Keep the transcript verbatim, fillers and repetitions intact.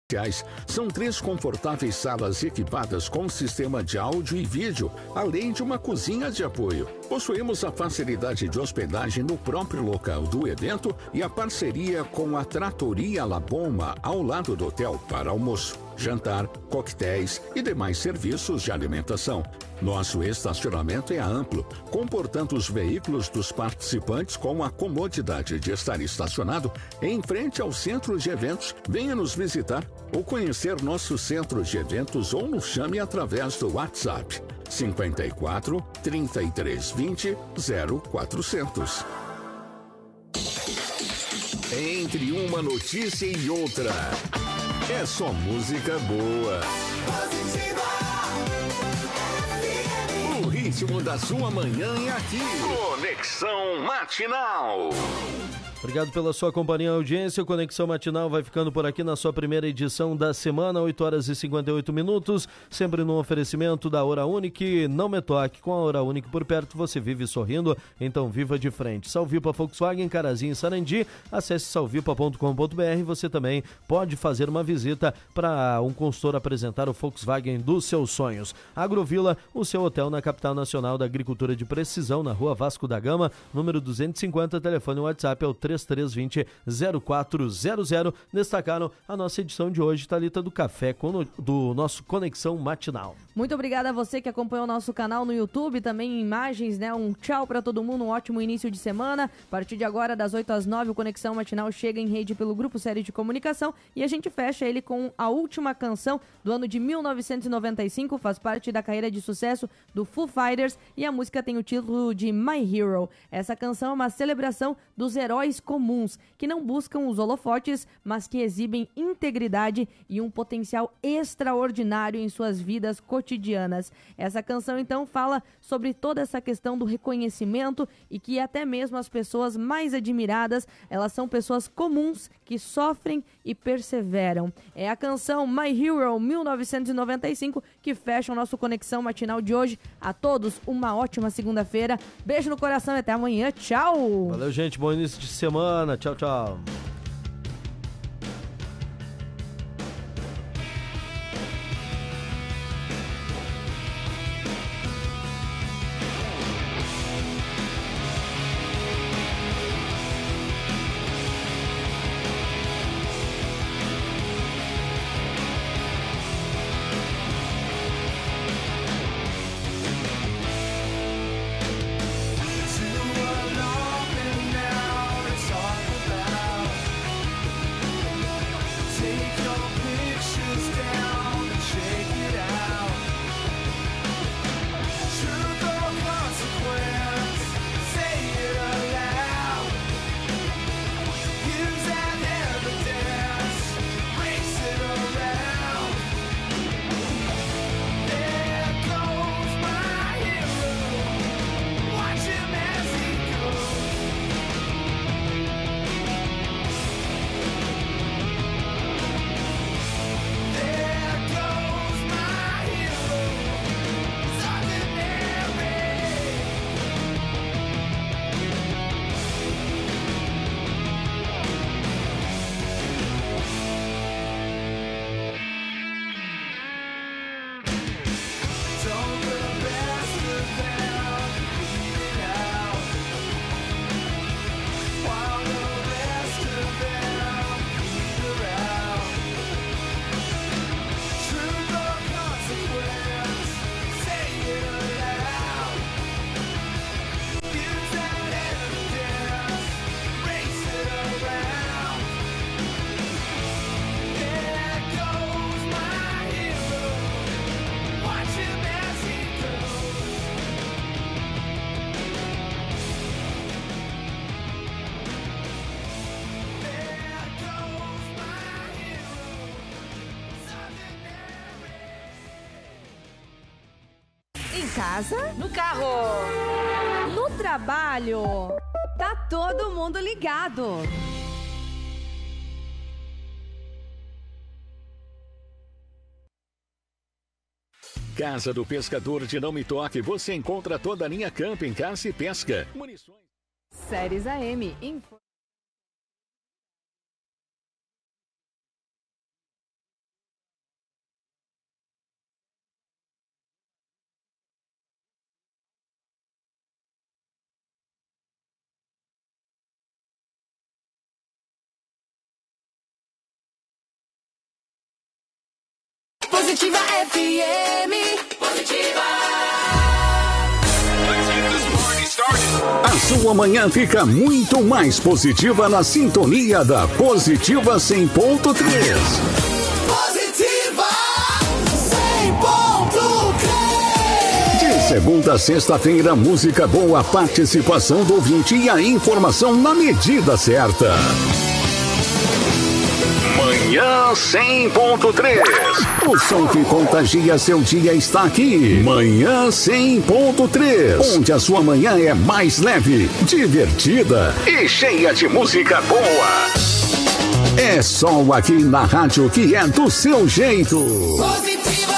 São três confortáveis salas equipadas com sistema de áudio e vídeo, além de uma cozinha de apoio. Possuímos a facilidade de hospedagem no próprio local do evento e a parceria com a Trattoria La Bomba ao lado do hotel para almoço, jantar, coquetéis e demais serviços de alimentação. Nosso estacionamento é amplo, comportando os veículos dos participantes com a comodidade de estar estacionado em frente ao centro de eventos. Venha nos visitar ou conhecer nosso centro de eventos ou nos chame através do WhatsApp cinquenta e quatro, trinta e três, vinte, zero quatrocentos. Entre uma notícia e outra, é só música boa. O ritmo da sua manhã é aqui. Conexão Matinal. Obrigado pela sua companhia e audiência. O Conexão Matinal vai ficando por aqui na sua primeira edição da semana, oito horas e cinquenta e oito minutos, sempre no oferecimento da Hora Unique. Não me toque, com a Hora Unique por perto você vive sorrindo, então viva de frente. Salvipa Volkswagen, Carazinho e Sarandi, acesse salvipa ponto com ponto br. Você também pode fazer uma visita para um consultor apresentar o Volkswagen dos seus sonhos. Agrovila, o seu hotel na capital nacional da agricultura de precisão, na rua Vasco da Gama, número duzentos e cinquenta, telefone WhatsApp é o três três dois zero, zero quatro zero zero. Destacaram a nossa edição de hoje, Thalita, do Café, do nosso Conexão Matinal. Muito obrigada a você que acompanhou o nosso canal no YouTube, também imagens, né? Um tchau para todo mundo, um ótimo início de semana. A partir de agora, das oito às nove, o Conexão Matinal chega em rede pelo Grupo Série de Comunicação e a gente fecha ele com a última canção do ano de mil novecentos e noventa e cinco, faz parte da carreira de sucesso do Foo Fighters e a música tem o título de My Hero. Essa canção é uma celebração dos heróis comuns, que não buscam os holofotes, mas que exibem integridade e um potencial extraordinário em suas vidas cotidianas. Essa canção, então, fala sobre toda essa questão do reconhecimento e que até mesmo as pessoas mais admiradas, elas são pessoas comuns que sofrem e perseveram. É a canção My Hero mil novecentos e noventa e cinco que fecha o nosso Conexão Matinal de hoje. A todos, uma ótima segunda-feira. Beijo no coração e até amanhã. Tchau! Valeu, gente. Bom início de semana. Tchau, tchau. Casa, no carro, no trabalho, tá todo mundo ligado. Casa do Pescador de Não Me Toque, você encontra toda a linha camping, caça e pesca. Munições. Séries A M, info. Positiva F M. Positiva. A sua manhã fica muito mais positiva na sintonia da Positiva cem ponto três. Positiva cem ponto três. De segunda a sexta-feira, música boa, participação do ouvinte e a informação na medida certa. Manhã cem ponto três. O som que contagia seu dia está aqui. Manhã cem ponto três. Onde a sua manhã é mais leve, divertida e cheia de música boa. É só aqui na rádio que é do seu jeito. Positiva.